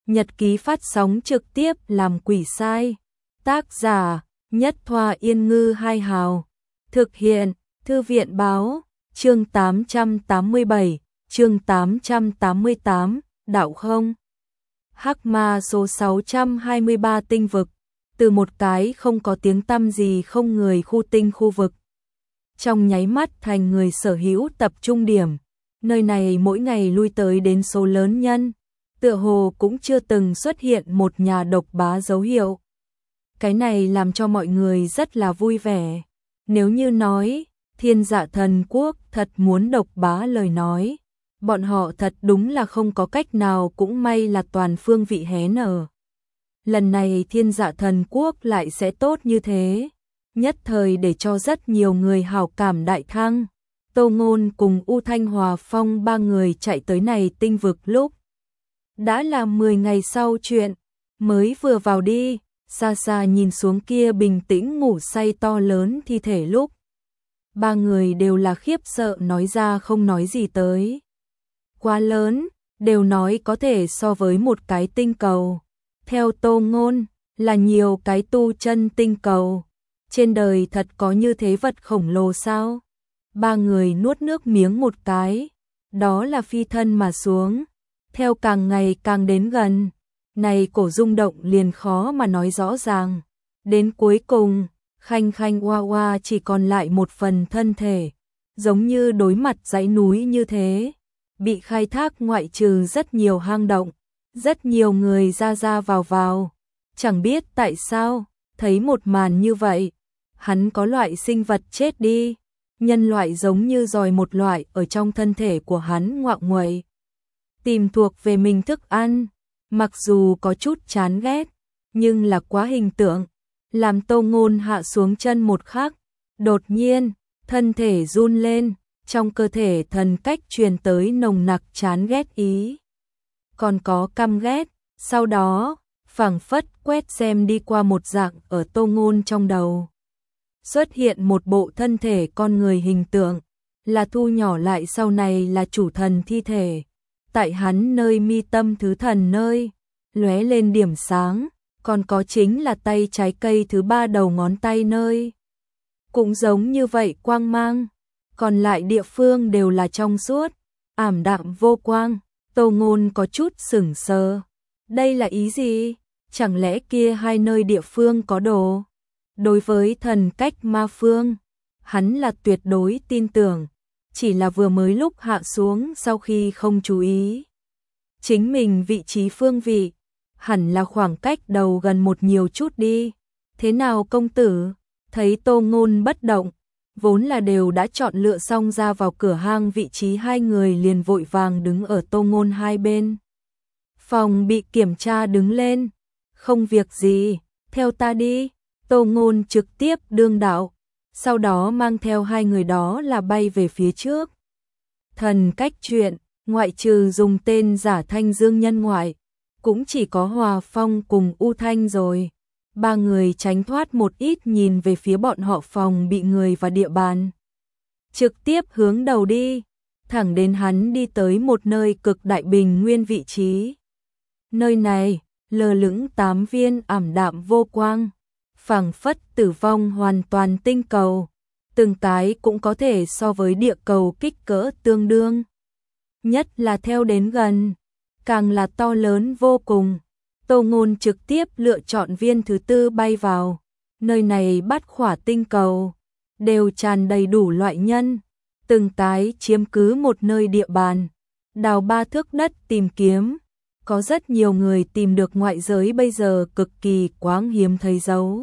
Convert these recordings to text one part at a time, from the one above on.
nhật ký phát sóng trực tiếp làm quỷ sai. Tác giả, Nhất Thoa Yên Ngư Hai Hào. Thực hiện, Thư viện Báo. Chương 887, chương 888, đạo không. Hắc Ma số 623 tinh vực. Từ một cái không có tiếng tăm gì không người khu tinh khu vực, trong nháy mắt thành người sở hữu tập trung điểm. Nơi này mỗi ngày lui tới đến số lớn nhân, tựa hồ cũng chưa từng xuất hiện một nhà độc bá dấu hiệu. Cái này làm cho mọi người rất là vui vẻ. Nếu như nói, Thiên Dạ Thần Quốc thật muốn độc bá lời nói, bọn họ thật đúng là không có cách nào, cũng may là toàn phương vị hé nở. Lần này Thiên Dạ Thần Quốc lại sẽ tốt như thế, nhất thời để cho rất nhiều người hảo cảm đại thăng. Tô Ngôn cùng U Thanh Hòa Phong ba người chạy tới này tinh vực lúc đã là 10 ngày sau chuyện, mới vừa vào đi, xa xa nhìn xuống kia bình tĩnh ngủ say to lớn thi thể lúc, ba người đều là khiếp sợ nói ra không nói gì tới. Quá lớn, đều nói có thể so với một cái tinh cầu. Theo Tô Ngôn, là nhiều cái tu chân tinh cầu. Trên đời thật có như thế vật khổng lồ sao? Ba người nuốt nước miếng một cái, đó là phi thân mà xuống. Theo càng ngày càng đến gần, này cổ rung động liền khó mà nói rõ ràng. Đến cuối cùng, Khanh Khanh Oa Oa chỉ còn lại một phần thân thể, giống như đối mặt dãy núi như thế, bị khai thác ngoại trừ rất nhiều hang động, rất nhiều người ra ra vào vào. Chẳng biết tại sao, thấy một màn như vậy, hắn có loại sinh vật chết đi, nhân loại giống như giòi một loại ở trong thân thể của hắn ngoạng nguậy, tìm thuộc về mình thức ăn, mặc dù có chút chán ghét, nhưng là quá hình tượng, làm Tô Ngôn hạ xuống chân một khắc, đột nhiên, thân thể run lên, trong cơ thể thần cách truyền tới nồng nặc chán ghét ý. Còn có căm ghét, sau đó, phảng phất quét xem đi qua một dạng ở Tô Ngôn trong đầu. Xuất hiện một bộ thân thể con người hình tượng, là thu nhỏ lại sau này là chủ thần thi thể. Tại hắn nơi mi tâm thứ thần nơi, lóe lên điểm sáng, còn có chính là tay trái cây thứ ba đầu ngón tay nơi. Cũng giống như vậy quang mang, còn lại địa phương đều là trong suốt, ảm đạm vô quang. Tô Ngôn có chút sững sờ. Đây là ý gì? Chẳng lẽ kia hai nơi địa phương có đồ? Đối với thần cách ma phương, hắn là tuyệt đối tin tưởng, chỉ là vừa mới lúc hạ xuống sau khi không chú ý. Chính mình vị trí phương vị, hẳn là khoảng cách đầu gần một nhiều chút đi. Thế nào công tử? Thấy Tô Ngôn bất động, vốn là đều đã chọn lựa xong ra vào cửa hang vị trí, hai người liền vội vàng đứng ở Tô Ngôn hai bên. Phòng bị kiểm tra đứng lên. Không việc gì, theo ta đi. Tô Ngôn trực tiếp đương đạo, sau đó mang theo hai người đó là bay về phía trước. Thần cách chuyện, ngoại trừ dùng tên giả Thanh Dương nhân ngoại, cũng chỉ có Hòa Phong cùng U Thanh rồi. Ba người tránh thoát một ít nhìn về phía bọn họ phòng bị người và địa bàn. Trực tiếp hướng đầu đi, thẳng đến hắn đi tới một nơi cực đại bình nguyên vị trí. Nơi này, lơ lửng 8 viên ảm đạm vô quang, phảng phất tử vong hoàn toàn tinh cầu, từng cái cũng có thể so với địa cầu kích cỡ tương đương. Nhất là theo đến gần, càng là to lớn vô cùng. Tô Ngôn trực tiếp lựa chọn viên thứ tư bay vào. Nơi này bát khỏa tinh cầu, đều tràn đầy đủ loại nhân, từng cái chiếm cứ một nơi địa bàn, đào 3 thước đất tìm kiếm. Có rất nhiều người tìm được ngoại giới bây giờ cực kỳ quáng hiếm thấy dấu.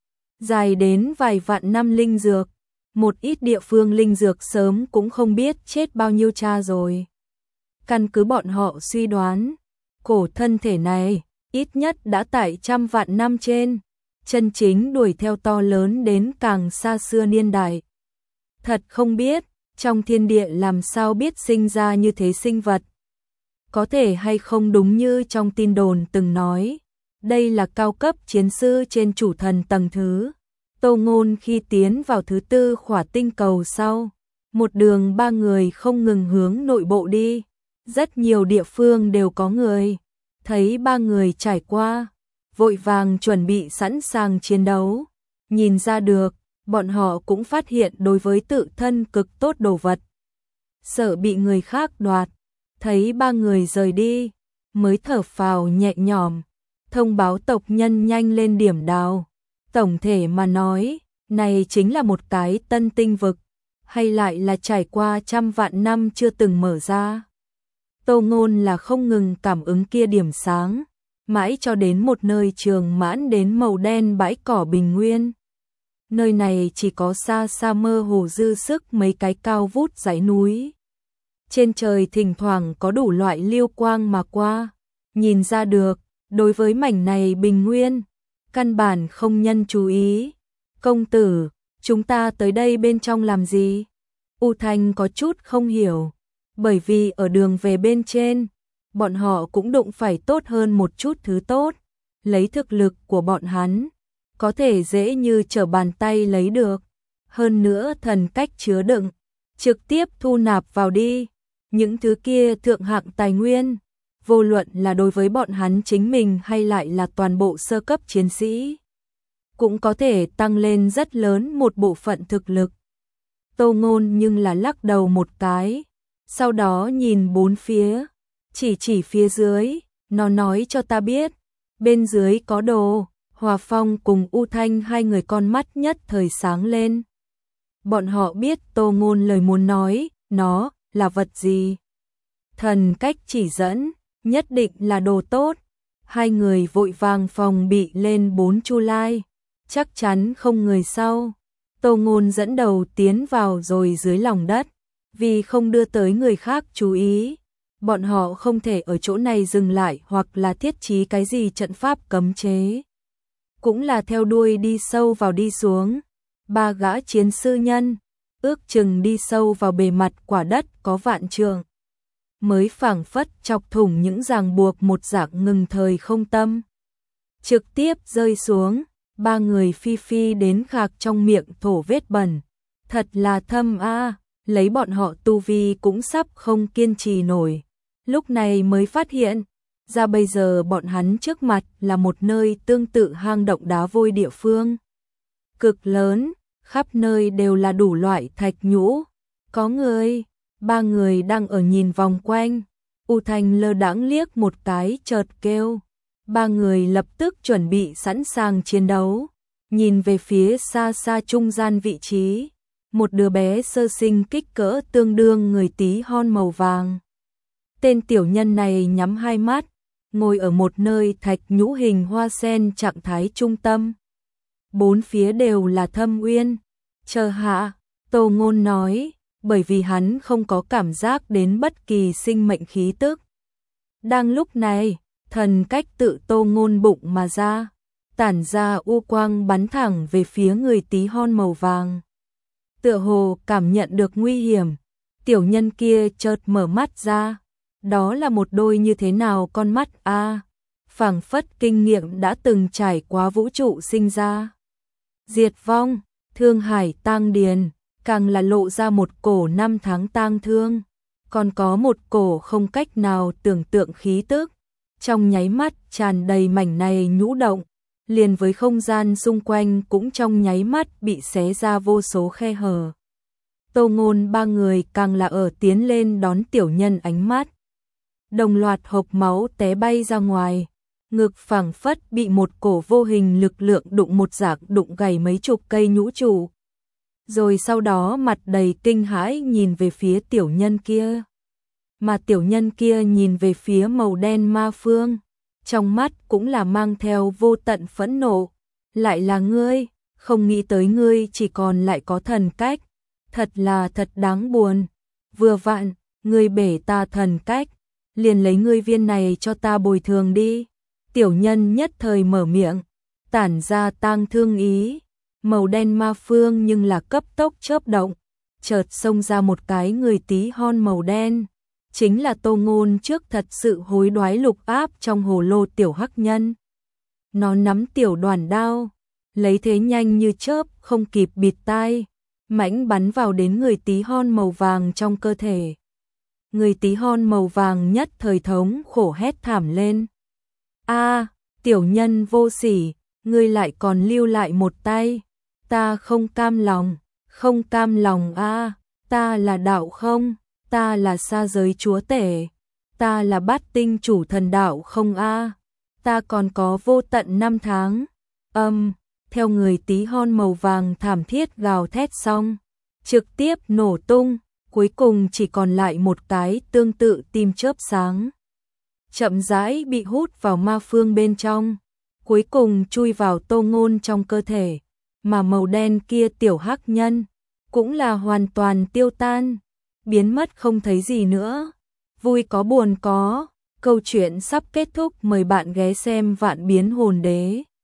Dài đến vài vạn năm linh dược, một ít địa phương linh dược sớm cũng không biết chết bao nhiêu cha rồi. Căn cứ bọn họ suy đoán, cổ thân thể này ít nhất đã tại trăm vạn năm trên, chân chính đuổi theo to lớn đến càng xa xưa niên đại. Thật không biết, trong thiên địa làm sao biết sinh ra như thế sinh vật. Có thể hay không đúng như trong tin đồn từng nói, đây là cao cấp chiến sư trên chủ thần tầng thứ. Tô Ngôn khi tiến vào thứ tư khỏa tinh cầu sau, một đường ba người không ngừng hướng nội bộ đi. Rất nhiều địa phương đều có người, thấy ba người trải qua, vội vàng chuẩn bị sẵn sàng chiến đấu. Nhìn ra được, bọn họ cũng phát hiện đối với tự thân cực tốt đồ vật. Sợ bị người khác đoạt, thấy ba người rời đi, mới thở phào nhẹ nhõm, thông báo tộc nhân nhanh lên điểm đào. Tổng thể mà nói, này chính là một cái tân tinh vực, hay lại là trải qua trăm vạn năm chưa từng mở ra. Tô Ngôn là không ngừng cảm ứng kia điểm sáng, mãi cho đến một nơi trường mãn đến màu đen bãi cỏ bình nguyên. Nơi này chỉ có xa xa mơ hồ dư sức mấy cái cao vút dãy núi. Trên trời thỉnh thoảng có đủ loại liêu quang mà qua, nhìn ra được, đối với mảnh này bình nguyên, căn bản không nhân chú ý. Công tử, chúng ta tới đây bên trong làm gì? U Thanh có chút không hiểu, bởi vì ở đường về bên trên, bọn họ cũng đụng phải tốt hơn một chút thứ tốt, lấy thực lực của bọn hắn, có thể dễ như trở bàn tay lấy được. Hơn nữa thần cách chứa đựng, trực tiếp thu nạp vào đi. Những thứ kia thượng hạng tài nguyên, vô luận là đối với bọn hắn chính mình hay lại là toàn bộ sơ cấp chiến sĩ, cũng có thể tăng lên rất lớn một bộ phận thực lực. Tô Ngôn nhưng là lắc đầu một cái, sau đó nhìn bốn phía, chỉ phía dưới, nó nói cho ta biết, bên dưới có đồ. Hòa Phong cùng U Thanh hai người con mắt nhất thời sáng lên. Bọn họ biết Tô Ngôn lời muốn nói, nó là vật gì. Thần cách chỉ dẫn, nhất định là đồ tốt. Hai người vội vàng phòng bị lên 4 chu lai, chắc chắn không người sau. Tô Ngôn dẫn đầu tiến vào rồi dưới lòng đất, vì không đưa tới người khác chú ý. Bọn họ không thể ở chỗ này dừng lại hoặc là thiết trí cái gì trận pháp cấm chế. Cũng là theo đuôi đi sâu vào đi xuống. Ba gã chiến sư nhân, ước chừng đi sâu vào bề mặt quả đất có vạn trượng, mới phảng phất chọc thủng những ràng buộc một dạng ngừng thời không tâm. Trực tiếp rơi xuống, ba người phi phi đến khạc trong miệng thổ vết bẩn. Thật là thâm a, lấy bọn họ tu vi cũng sắp không kiên trì nổi. Lúc này mới phát hiện ra bây giờ bọn hắn trước mặt là một nơi tương tự hang động đá vôi địa phương. Cực lớn, khắp nơi đều là đủ loại thạch nhũ. Có người, ba người đang ở nhìn vòng quanh. U Thanh lơ đãng liếc một cái chợt kêu. Ba người lập tức chuẩn bị sẵn sàng chiến đấu. Nhìn về phía xa xa trung gian vị trí. Một đứa bé sơ sinh kích cỡ tương đương người tí hon màu vàng. Tên tiểu nhân này nhắm hai mắt, ngồi ở một nơi thạch nhũ hình hoa sen trạng thái trung tâm. Bốn phía đều là thâm uyên. Chờ hạ, Tô Ngôn nói, bởi vì hắn không có cảm giác đến bất kỳ sinh mệnh khí tức. Đang lúc này, thần cách tự Tô Ngôn bụng mà ra, tản ra u quang bắn thẳng về phía người tí hon màu vàng. Tựa hồ cảm nhận được nguy hiểm, tiểu nhân kia chợt mở mắt ra. Đó là một đôi như thế nào con mắt a, phảng phất kinh nghiệm đã từng trải qua vũ trụ sinh ra. Diệt vong, thương hải tang điền, càng là lộ ra một cổ năm tháng tang thương, còn có một cổ không cách nào tưởng tượng khí tức. Trong nháy mắt tràn đầy mảnh này nhũ động, liền với không gian xung quanh cũng trong nháy mắt bị xé ra vô số khe hở. Tô Ngôn ba người càng là ở tiến lên đón tiểu nhân ánh mắt. Đồng loạt hộc máu té bay ra ngoài, ngực phảng phất bị một cổ vô hình lực lượng đụng một dạng đụng gãy mấy chục cây nhũ trụ. Rồi sau đó mặt đầy kinh hãi nhìn về phía tiểu nhân kia. Mà tiểu nhân kia nhìn về phía màu đen ma phương, trong mắt cũng là mang theo vô tận phẫn nộ. Lại là ngươi, không nghĩ tới ngươi chỉ còn lại có thần cách. Thật là thật đáng buồn. Vừa vặn, ngươi bể ta thần cách, liền lấy ngươi viên này cho ta bồi thường đi. Tiểu nhân nhất thời mở miệng, tản ra tang thương ý. Màu đen ma phương nhưng là cấp tốc chớp động, chợt xông ra một cái người tí hon màu đen. Chính là Tô Ngôn trước thật sự hối đoái lục áp trong hồ lô tiểu hắc nhân. Nó nắm tiểu đoàn đao, lấy thế nhanh như chớp không kịp bịt tai, mãnh bắn vào đến người tí hon màu vàng trong cơ thể. Người tí hon màu vàng nhất thời thống khổ hét thảm lên, A, tiểu nhân vô sỉ, ngươi lại còn lưu lại một tay. Ta không cam lòng, không cam lòng a, ta là đạo không, ta là sa giới chúa tể, ta là bát tinh chủ thần đạo không a, ta còn có vô tận năm tháng. Theo người tí hon màu vàng thảm thiết gào thét xong, trực tiếp nổ tung, cuối cùng chỉ còn lại một cái tương tự tim chớp sáng. Chậm rãi bị hút vào ma phương bên trong, cuối cùng chui vào Tô Ngôn trong cơ thể, mà màu đen kia tiểu hắc nhân cũng là hoàn toàn tiêu tan, biến mất không thấy gì nữa. Vui có buồn có, câu chuyện sắp kết thúc, mời bạn ghé xem Vạn Biến Hồn Đế.